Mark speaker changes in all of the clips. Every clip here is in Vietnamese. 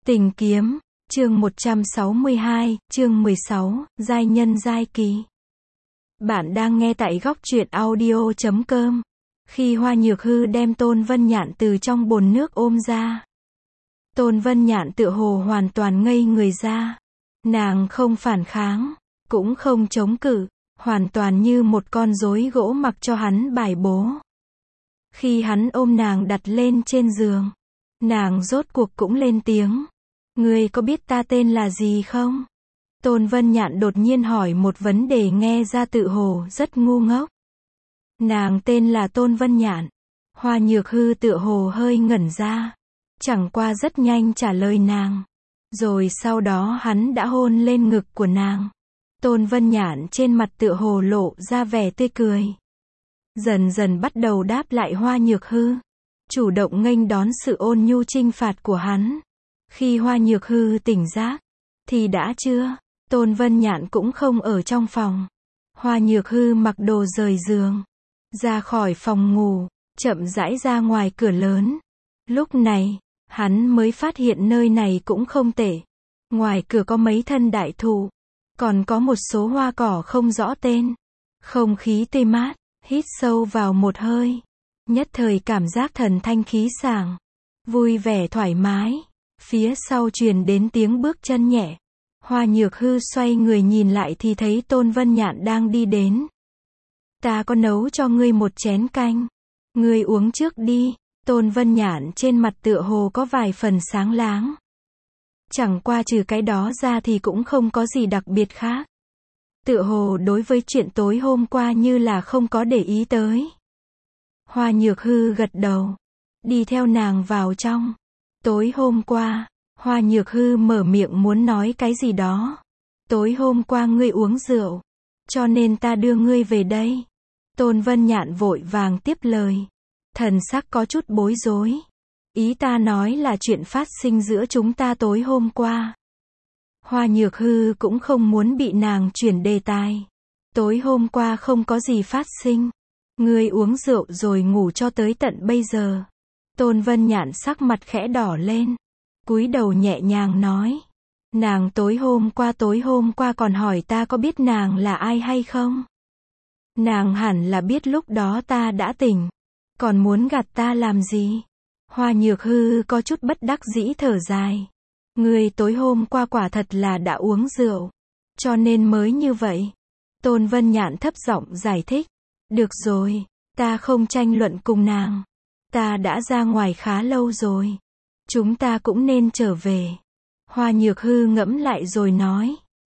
Speaker 1: Tình kiếm, chương 162, chương 16, giai nhân giai kỳ. Bạn đang nghe tại góc truyện audio.com. Khi Hoa Nhược Hư đem Tôn Vân Nhạn từ trong bồn nước ôm ra, Tôn Vân Nhạn tựa hồ hoàn toàn ngây người ra. Nàng không phản kháng, cũng không chống cự, hoàn toàn như một con rối gỗ mặc cho hắn bài bố. Khi hắn ôm nàng đặt lên trên giường, nàng rốt cuộc cũng lên tiếng. Ngươi có biết ta tên là gì không? Tôn Vân Nhạn đột nhiên hỏi một vấn đề nghe ra tự hồ rất ngu ngốc. Nàng tên là Tôn Vân Nhạn. Hoa Nhược Hư tựa hồ hơi ngẩn ra. Chẳng qua rất nhanh trả lời nàng. Rồi sau đó hắn đã hôn lên ngực của nàng. Tôn Vân Nhạn trên mặt tựa hồ lộ ra vẻ tươi cười. Dần dần bắt đầu đáp lại Hoa Nhược Hư. Chủ động nghênh đón sự ôn nhu trinh phạt của hắn. Khi Hoa Nhược Hư tỉnh giác, thì đã trưa, Tôn Vân Nhạn cũng không ở trong phòng. Hoa Nhược Hư mặc đồ rời giường, ra khỏi phòng ngủ, chậm rãi ra ngoài cửa lớn. Lúc này, hắn mới phát hiện nơi này cũng không tệ. Ngoài cửa có mấy thân đại thụ, còn có một số hoa cỏ không rõ tên. Không khí tươi mát, hít sâu vào một hơi. Nhất thời cảm giác thần thanh khí sảng, vui vẻ thoải mái. Phía sau truyền đến tiếng bước chân nhẹ. Hoa Nhược Hư xoay người nhìn lại thì thấy Tôn Vân Nhạn đang đi đến. Ta có nấu cho ngươi một chén canh. Ngươi uống trước đi. Tôn Vân Nhạn trên mặt tựa hồ có vài phần sáng láng. Chẳng qua trừ cái đó ra thì cũng không có gì đặc biệt khác. Tựa hồ đối với chuyện tối hôm qua như là không có để ý tới. Hoa Nhược Hư gật đầu, đi theo nàng vào trong. Tối hôm qua, Hoa Nhược Hư mở miệng muốn nói cái gì đó. Tối hôm qua ngươi uống rượu, cho nên ta đưa ngươi về đây. Tôn Vân Nhạn vội vàng tiếp lời. Thần sắc có chút bối rối. Ý ta nói là chuyện phát sinh giữa chúng ta tối hôm qua. Hoa Nhược Hư cũng không muốn bị nàng chuyển đề tài. Tối hôm qua không có gì phát sinh. Ngươi uống rượu rồi ngủ cho tới tận bây giờ. Tôn Vân Nhạn sắc mặt khẽ đỏ lên, cúi đầu nhẹ nhàng nói. Nàng tối hôm qua còn hỏi ta có biết nàng là ai hay không? Nàng hẳn là biết lúc đó ta đã tỉnh, còn muốn gạt ta làm gì? Hoa Nhược Hư có chút bất đắc dĩ thở dài. Ngươi tối hôm qua quả thật là đã uống rượu, cho nên mới như vậy. Tôn Vân Nhạn thấp giọng giải thích. Được rồi, ta không tranh luận cùng nàng. Ta đã ra ngoài khá lâu rồi. Chúng ta cũng nên trở về. Hoa Nhược Hư ngẫm lại rồi nói.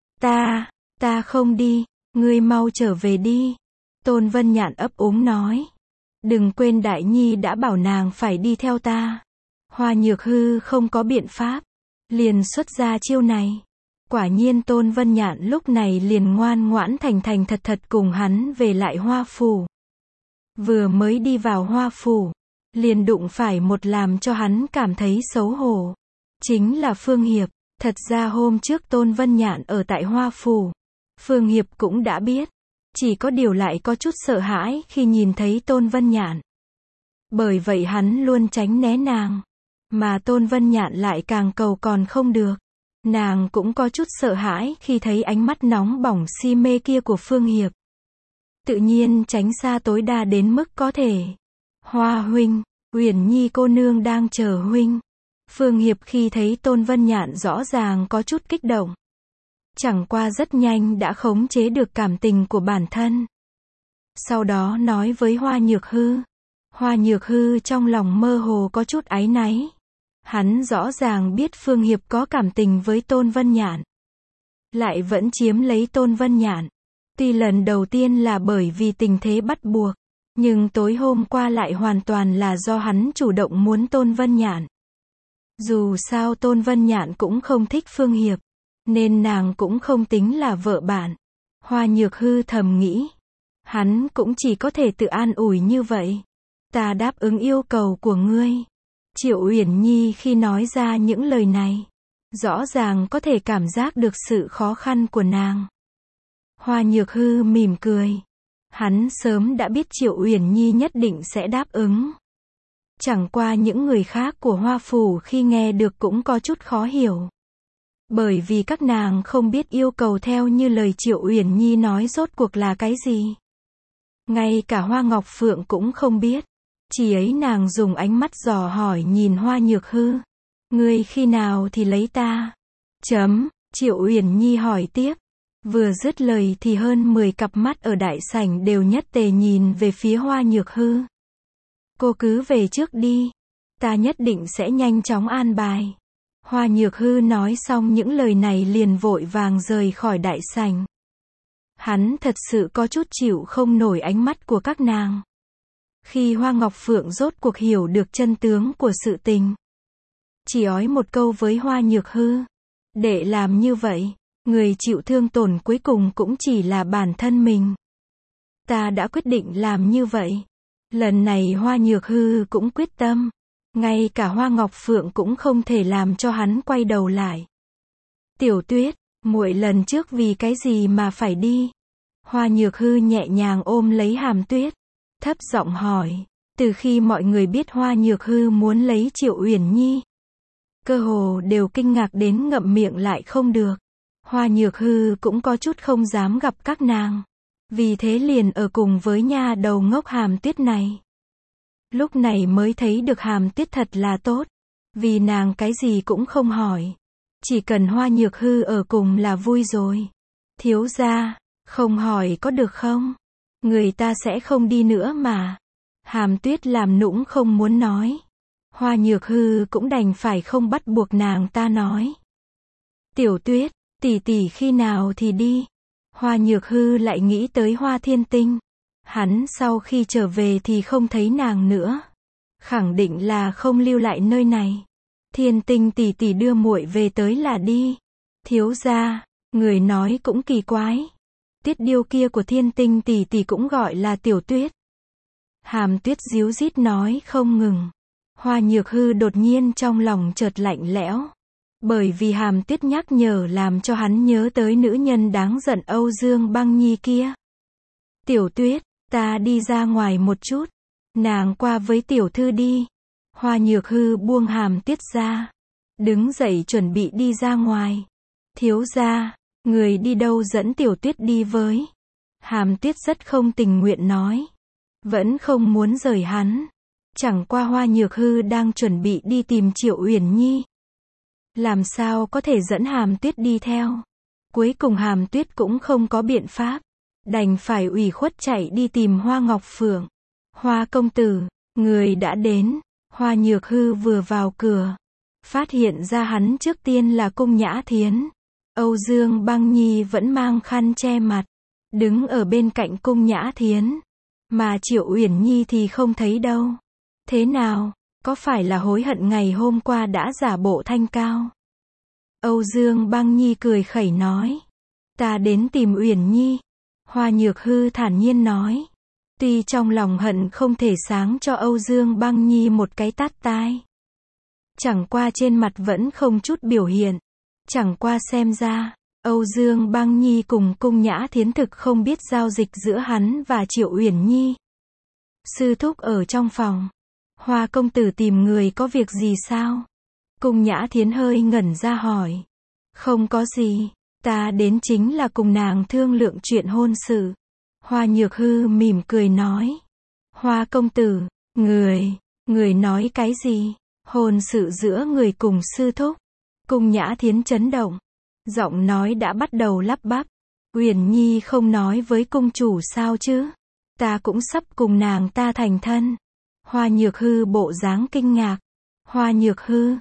Speaker 1: Ta không đi, ngươi mau trở về đi. Tôn Vân Nhạn ấp úng nói. Đừng quên Đại Nhi đã bảo nàng phải đi theo ta. Hoa Nhược Hư không có biện pháp, liền xuất ra chiêu này. Quả nhiên Tôn Vân Nhạn lúc này liền ngoan ngoãn thành thành thật thật cùng hắn về lại Hoa Phủ. Vừa mới đi vào Hoa Phủ, liền đụng phải một làm cho hắn cảm thấy xấu hổ. Chính là Phương Hiệp. Thật ra hôm trước Tôn Vân Nhạn ở tại Hoa Phủ, Phương Hiệp cũng đã biết. Chỉ có điều lại có chút sợ hãi khi nhìn thấy Tôn Vân Nhạn. Bởi vậy hắn luôn tránh né nàng. Mà Tôn Vân Nhạn lại càng cầu còn không được. Nàng cũng có chút sợ hãi khi thấy ánh mắt nóng bỏng si mê kia của Phương Hiệp. Tự nhiên tránh xa tối đa đến mức có thể. Hoa huynh, Uyển Nhi cô nương đang chờ huynh. Phương Hiệp khi thấy Tôn Vân Nhạn rõ ràng có chút kích động. Chẳng qua rất nhanh đã khống chế được cảm tình của bản thân. Sau đó nói với Hoa Nhược Hư. Hoa Nhược Hư trong lòng mơ hồ có chút áy náy. Hắn rõ ràng biết Phương Hiệp có cảm tình với Tôn Vân Nhạn, lại vẫn chiếm lấy Tôn Vân Nhạn. Tuy lần đầu tiên là bởi vì tình thế bắt buộc, nhưng tối hôm qua lại hoàn toàn là do hắn chủ động muốn Tôn Vân Nhạn. Dù sao Tôn Vân Nhạn cũng không thích Phương Hiệp, nên nàng cũng không tính là vợ bạn. Hoa Nhược Hư thầm nghĩ. Hắn cũng chỉ có thể tự an ủi như vậy. Ta đáp ứng yêu cầu của ngươi. Triệu Uyển Nhi khi nói ra những lời này, rõ ràng có thể cảm giác được sự khó khăn của nàng. Hoa Nhược Hư mỉm cười. Hắn sớm đã biết Triệu Uyển Nhi nhất định sẽ đáp ứng. Chẳng qua những người khác của Hoa Phủ khi nghe được cũng có chút khó hiểu. Bởi vì các nàng không biết yêu cầu theo như lời Triệu Uyển Nhi nói rốt cuộc là cái gì. Ngay cả Hoa Ngọc Phượng cũng không biết. Chỉ ấy nàng dùng ánh mắt dò hỏi nhìn Hoa Nhược Hư. Ngươi khi nào thì lấy ta? Triệu Uyển Nhi hỏi tiếp. Vừa dứt lời thì hơn 10 cặp mắt ở đại sảnh đều nhất tề nhìn về phía Hoa Nhược Hư. Cô cứ về trước đi. Ta nhất định sẽ nhanh chóng an bài. Hoa Nhược Hư nói xong những lời này liền vội vàng rời khỏi đại sảnh. Hắn thật sự có chút chịu không nổi ánh mắt của các nàng. Khi Hoa Ngọc Phượng rốt cuộc hiểu được chân tướng của sự tình, chỉ ói một câu với Hoa Nhược Hư. Để làm như vậy, người chịu thương tổn cuối cùng cũng chỉ là bản thân mình. Ta đã quyết định làm như vậy. Lần này Hoa Nhược Hư cũng quyết tâm. Ngay cả Hoa Ngọc Phượng cũng không thể làm cho hắn quay đầu lại. Tiểu Tuyết, muội lần trước vì cái gì mà phải đi? Hoa Nhược Hư nhẹ nhàng ôm lấy Hàm Tuyết, thấp giọng hỏi. Từ khi mọi người biết Hoa Nhược Hư muốn lấy Triệu Uyển Nhi, cơ hồ đều kinh ngạc đến ngậm miệng lại không được. Hoa Nhược Hư cũng có chút không dám gặp các nàng. Vì thế liền ở cùng với nha đầu ngốc Hàm Tuyết này. Lúc này mới thấy được Hàm Tuyết thật là tốt. Vì nàng cái gì cũng không hỏi. Chỉ cần Hoa Nhược Hư ở cùng là vui rồi. Thiếu gia, không hỏi có được không? Người ta sẽ không đi nữa mà. Hàm Tuyết làm nũng không muốn nói. Hoa Nhược Hư cũng đành phải không bắt buộc nàng ta nói. Tiểu Tuyết, tỷ tỷ khi nào thì đi? Hoa Nhược Hư lại nghĩ tới Hoa Thiên Tinh. Hắn sau khi trở về thì không thấy nàng nữa. Khẳng định là không lưu lại nơi này. Thiên Tinh tỷ tỷ đưa muội về tới là đi. Thiếu gia, người nói cũng kỳ quái. Tiết điêu kia của Thiên Tinh tỷ tỷ cũng gọi là Tiểu Tuyết. Hàm Tuyết díu dít nói không ngừng. Hoa Nhược Hư đột nhiên trong lòng chợt lạnh lẽo. Bởi vì Hàm Tuyết nhắc nhở làm cho hắn nhớ tới nữ nhân đáng giận Âu Dương Băng Nhi kia. Tiểu Tuyết, ta đi ra ngoài một chút. Nàng qua với tiểu thư đi. Hoa Nhược Hư buông Hàm Tuyết ra. Đứng dậy chuẩn bị đi ra ngoài. Thiếu gia, người đi đâu dẫn Tiểu Tuyết đi với? Hàm Tuyết rất không tình nguyện nói. Vẫn không muốn rời hắn. Chẳng qua Hoa Nhược Hư đang chuẩn bị đi tìm Triệu Uyển Nhi. Làm sao có thể dẫn Hàm Tuyết đi theo? Cuối cùng Hàm Tuyết cũng không có biện pháp. Đành phải ủy khuất chạy đi tìm Hoa Ngọc Phượng. Hoa công tử, người đã đến. Hoa Nhược Hư vừa vào cửa. Phát hiện ra hắn trước tiên là Cung Nhã Thiến. Âu Dương Băng Nhi vẫn mang khăn che mặt. Đứng ở bên cạnh Cung Nhã Thiến. Mà Triệu Uyển Nhi thì không thấy đâu. Thế nào, có phải là hối hận ngày hôm qua đã giả bộ thanh cao? Âu Dương Băng Nhi cười khẩy nói. Ta đến tìm Uyển Nhi. Hoa Nhược Hư thản nhiên nói. Tuy trong lòng hận không thể sáng cho Âu Dương Băng Nhi một cái tát tai. Chẳng qua trên mặt vẫn không chút biểu hiện. Chẳng qua xem ra, Âu Dương Băng Nhi cùng Cung Nhã Thiến thực không biết giao dịch giữa hắn và Triệu Uyển Nhi. Sư thúc ở trong phòng. Hoa công tử tìm người có việc gì sao? Cung Nhã Thiến hơi ngẩn ra hỏi. Không có gì, ta đến chính là cùng nàng thương lượng chuyện hôn sự. Hoa Nhược Hư mỉm cười nói. Hoa công tử, người nói cái gì? Hôn sự giữa người cùng sư thúc. Cung Nhã Thiến chấn động. Giọng nói đã bắt đầu lắp bắp. Uyển Nhi không nói với cung chủ sao chứ? Ta cũng sắp cùng nàng ta thành thân. Hoa Nhược Hư bộ dáng kinh ngạc. Hoa Nhược Hư,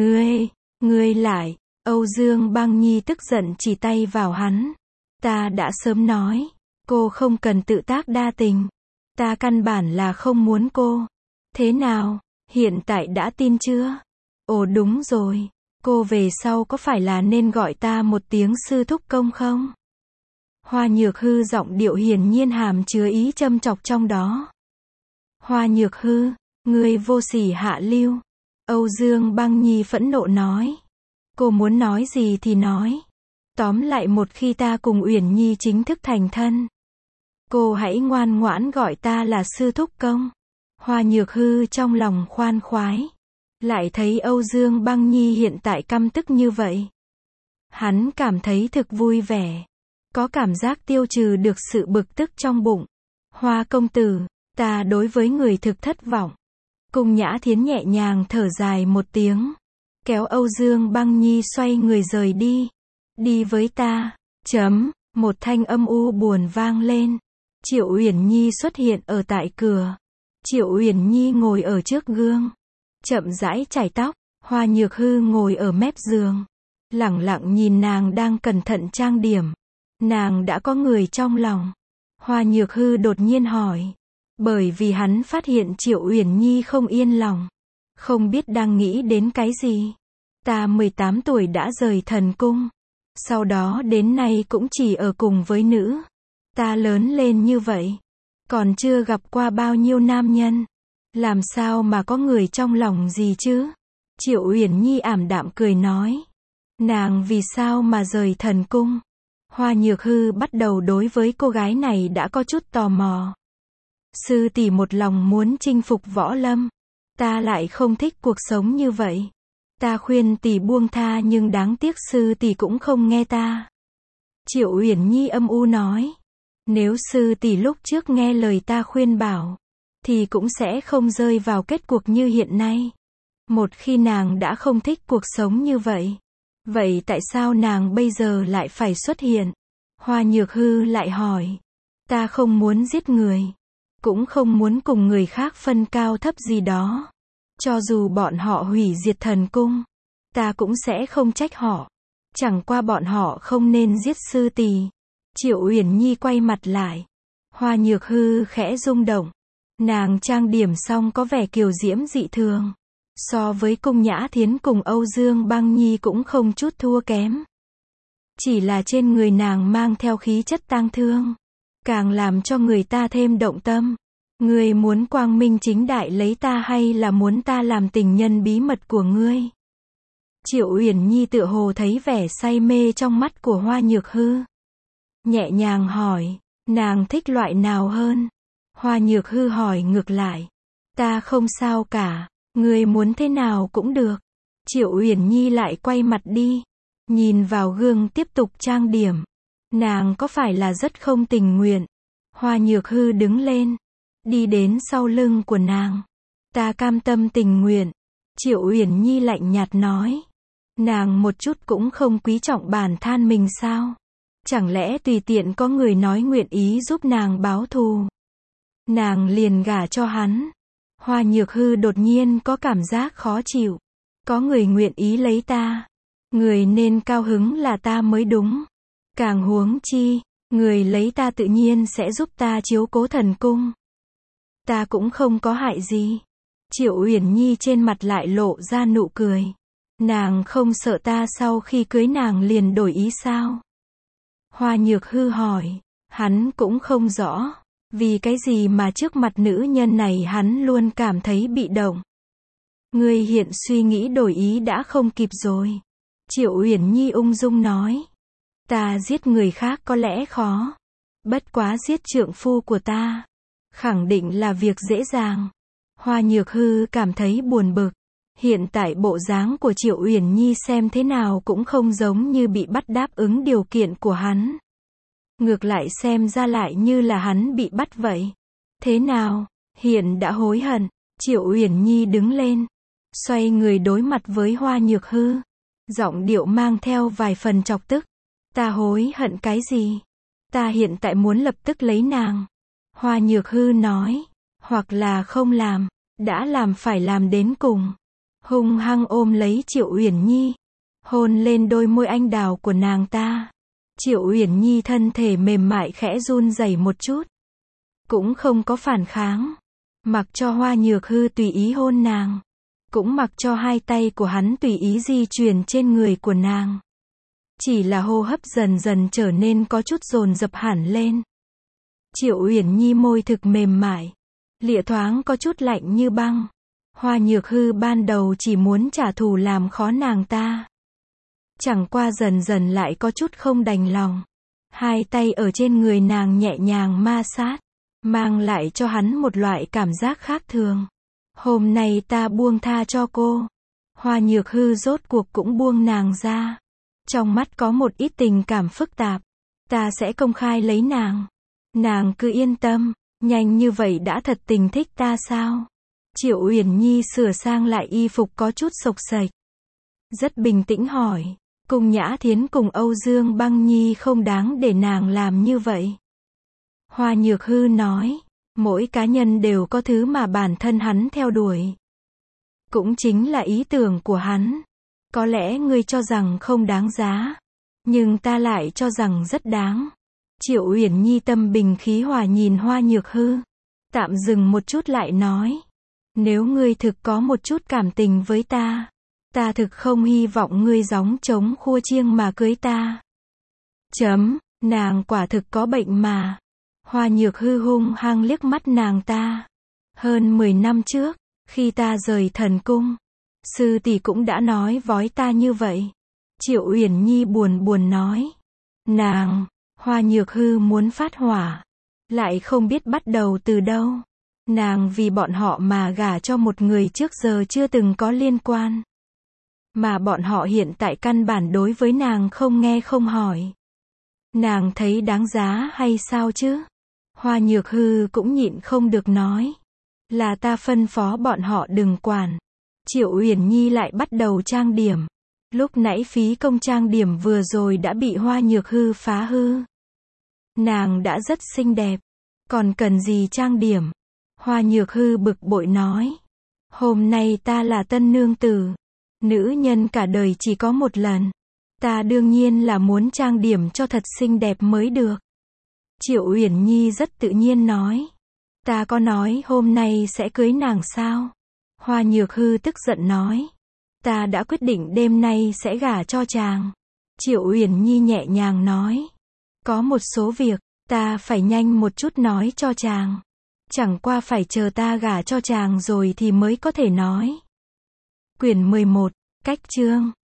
Speaker 1: ngươi lại. Âu Dương Băng Nhi tức giận chỉ tay vào hắn. Ta đã sớm nói. Cô không cần tự tác đa tình. Ta căn bản là không muốn cô. Thế nào, hiện tại đã tin chưa? Ồ đúng rồi. Cô về sau có phải là nên gọi ta một tiếng sư thúc công không? Hoa Nhược Hư giọng điệu hiển nhiên hàm chứa ý châm chọc trong đó. Hoa Nhược Hư, ngươi vô sỉ hạ lưu. Âu Dương Băng Nhi phẫn nộ nói. Cô muốn nói gì thì nói. Tóm lại một khi ta cùng Uyển Nhi chính thức thành thân, cô hãy ngoan ngoãn gọi ta là sư thúc công. Hoa Nhược Hư trong lòng khoan khoái. Lại thấy Âu Dương Băng Nhi hiện tại căm tức như vậy. Hắn cảm thấy thực vui vẻ. Có cảm giác tiêu trừ được sự bực tức trong bụng. Hoa công tử, ta đối với người thực thất vọng. Cung Nhã Thiến nhẹ nhàng thở dài một tiếng. Kéo Âu Dương Băng Nhi xoay người rời đi. Đi với ta. Một thanh âm u buồn vang lên. Triệu Uyển Nhi xuất hiện ở tại cửa. Triệu Uyển Nhi ngồi ở trước gương. Chậm rãi chải tóc. Hoa Nhược Hư ngồi ở mép giường. Lẳng lặng nhìn nàng đang cẩn thận trang điểm. Nàng đã có người trong lòng. Hoa Nhược Hư đột nhiên hỏi. Bởi vì hắn phát hiện Triệu Uyển Nhi không yên lòng. Không biết đang nghĩ đến cái gì. Ta 18 tuổi đã rời thần cung. Sau đó đến nay cũng chỉ ở cùng với nữ. Ta lớn lên như vậy. Còn chưa gặp qua bao nhiêu nam nhân. Làm sao mà có người trong lòng gì chứ? Triệu Uyển Nhi ảm đạm cười nói. Nàng vì sao mà rời thần cung? Hoa Nhược Hư bắt đầu đối với cô gái này đã có chút tò mò. Sư tỷ một lòng muốn chinh phục võ lâm. Ta lại không thích cuộc sống như vậy. Ta khuyên tỷ buông tha nhưng đáng tiếc sư tỷ cũng không nghe ta. Triệu Uyển Nhi âm u nói. Nếu sư tỷ lúc trước nghe lời ta khuyên bảo, thì cũng sẽ không rơi vào kết cuộc như hiện nay. Một khi nàng đã không thích cuộc sống như vậy, vậy tại sao nàng bây giờ lại phải xuất hiện? Hoa Nhược Hư lại hỏi. Ta không muốn giết người. Cũng không muốn cùng người khác phân cao thấp gì đó. Cho dù bọn họ hủy diệt thần cung, ta cũng sẽ không trách họ. Chẳng qua bọn họ không nên giết sư tỷ. Triệu Uyển Nhi quay mặt lại. Hoa Nhược Hư khẽ rung động. Nàng trang điểm xong có vẻ kiều diễm dị thường. So với Cung Nhã Thiến cùng Âu Dương Băng Nhi cũng không chút thua kém. Chỉ là trên người nàng mang theo khí chất tang thương. Càng làm cho người ta thêm động tâm. Ngươi muốn quang minh chính đại lấy ta hay là muốn ta làm tình nhân bí mật của ngươi? Triệu Uyển Nhi tựa hồ thấy vẻ say mê trong mắt của Hoa Nhược Hư. Nhẹ nhàng hỏi, nàng thích loại nào hơn? Hoa Nhược Hư hỏi ngược lại. Ta không sao cả, ngươi muốn thế nào cũng được. Triệu Uyển Nhi lại quay mặt đi. Nhìn vào gương tiếp tục trang điểm. Nàng có phải là rất không tình nguyện? Hoa Nhược Hư đứng lên. Đi đến sau lưng của nàng. Ta cam tâm tình nguyện. Triệu Uyển Nhi lạnh nhạt nói. Nàng một chút cũng không quý trọng bản thân mình sao? Chẳng lẽ tùy tiện có người nói nguyện ý giúp nàng báo thù, nàng liền gả cho hắn? Hoa Nhược Hư đột nhiên có cảm giác khó chịu. Có người nguyện ý lấy ta. Người nên cao hứng là ta mới đúng. Càng huống chi, người lấy ta tự nhiên sẽ giúp ta chiếu cố thần cung. Ta cũng không có hại gì. Triệu Uyển Nhi trên mặt lại lộ ra nụ cười. Nàng không sợ ta sau khi cưới nàng liền đổi ý sao? Hoa Nhược Hư hỏi. Hắn cũng không rõ. Vì cái gì mà trước mặt nữ nhân này hắn luôn cảm thấy bị động. Ngươi hiện suy nghĩ đổi ý đã không kịp rồi. Triệu Uyển Nhi ung dung nói. Ta giết người khác có lẽ khó. Bất quá giết trượng phu của ta, khẳng định là việc dễ dàng. Hoa Nhược Hư cảm thấy buồn bực. Hiện tại bộ dáng của Triệu Uyển Nhi xem thế nào cũng không giống như bị bắt đáp ứng điều kiện của hắn. Ngược lại xem ra lại như là hắn bị bắt vậy. Thế nào? Hiện đã hối hận. Triệu Uyển Nhi đứng lên. Xoay người đối mặt với Hoa Nhược Hư. Giọng điệu mang theo vài phần chọc tức. Ta hối hận cái gì? Ta hiện tại muốn lập tức lấy nàng. Hoa Nhược Hư nói. Hoặc là không làm. Đã làm phải làm đến cùng. Hung hăng ôm lấy Triệu Uyển Nhi. Hôn lên đôi môi anh đào của nàng ta. Triệu Uyển Nhi thân thể mềm mại khẽ run rẩy một chút. Cũng không có phản kháng. Mặc cho Hoa Nhược Hư tùy ý hôn nàng. Cũng mặc cho hai tay của hắn tùy ý di chuyển trên người của nàng. Chỉ là hô hấp dần dần trở nên có chút dồn dập hẳn lên. Triệu Uyển Nhi môi thực mềm mại. Lịa thoáng có chút lạnh như băng. Hoa Nhược Hư ban đầu chỉ muốn trả thù làm khó nàng ta. Chẳng qua dần dần lại có chút không đành lòng. Hai tay ở trên người nàng nhẹ nhàng ma sát. mang lại cho hắn một loại cảm giác khác thường. Hôm nay ta buông tha cho cô. Hoa Nhược Hư rốt cuộc cũng buông nàng ra. Trong mắt có một ít tình cảm phức tạp. Ta sẽ công khai lấy nàng. Nàng cứ yên tâm, nhanh như vậy đã thật tình thích ta sao? Triệu Uyển Nhi sửa sang lại y phục có chút xộc xệch. Rất bình tĩnh hỏi, Cung Nhã Thiến cùng Âu Dương Băng Nhi không đáng để nàng làm như vậy. Hoa Nhược Hư nói, mỗi cá nhân đều có thứ mà bản thân hắn theo đuổi. Cũng chính là ý tưởng của hắn. Có lẽ ngươi cho rằng không đáng giá, nhưng ta lại cho rằng rất đáng. Triệu Uyển Nhi tâm bình khí hòa nhìn Hoa Nhược Hư. Tạm dừng một chút lại nói, nếu ngươi thực có một chút cảm tình với ta, ta thực không hy vọng ngươi gióng trống khua chiêng mà cưới ta. Nàng quả thực có bệnh mà. Hoa Nhược Hư hung hăng liếc mắt nàng ta. Hơn 10 năm trước, khi ta rời thần cung, sư tỷ cũng đã nói với ta như vậy. Triệu Uyển Nhi buồn buồn nói. Hoa Nhược Hư muốn phát hỏa, lại không biết bắt đầu từ đâu. Nàng vì bọn họ mà gả cho một người trước giờ chưa từng có liên quan. Mà bọn họ hiện tại căn bản đối với nàng không nghe không hỏi. Nàng thấy đáng giá hay sao chứ? Hoa Nhược Hư cũng nhịn không được nói. Là ta phân phó bọn họ đừng quản. Triệu Uyển Nhi lại bắt đầu trang điểm. Lúc nãy phí công trang điểm vừa rồi đã bị Hoa Nhược Hư phá hư. Nàng đã rất xinh đẹp, còn cần gì trang điểm? Hoa Nhược Hư bực bội nói. Hôm nay ta là tân nương tử. Nữ nhân cả đời chỉ có một lần. Ta đương nhiên là muốn trang điểm cho thật xinh đẹp mới được. Triệu Uyển Nhi rất tự nhiên nói. Ta có nói hôm nay sẽ cưới nàng sao? Hoa Nhược Hư tức giận nói. Ta đã quyết định đêm nay sẽ gả cho chàng. Triệu Uyển Nhi nhẹ nhàng nói. Có một số việc, ta phải nhanh một chút nói cho chàng. Chẳng qua phải chờ ta gả cho chàng rồi thì mới có thể nói. Quyển 11, Cách chương.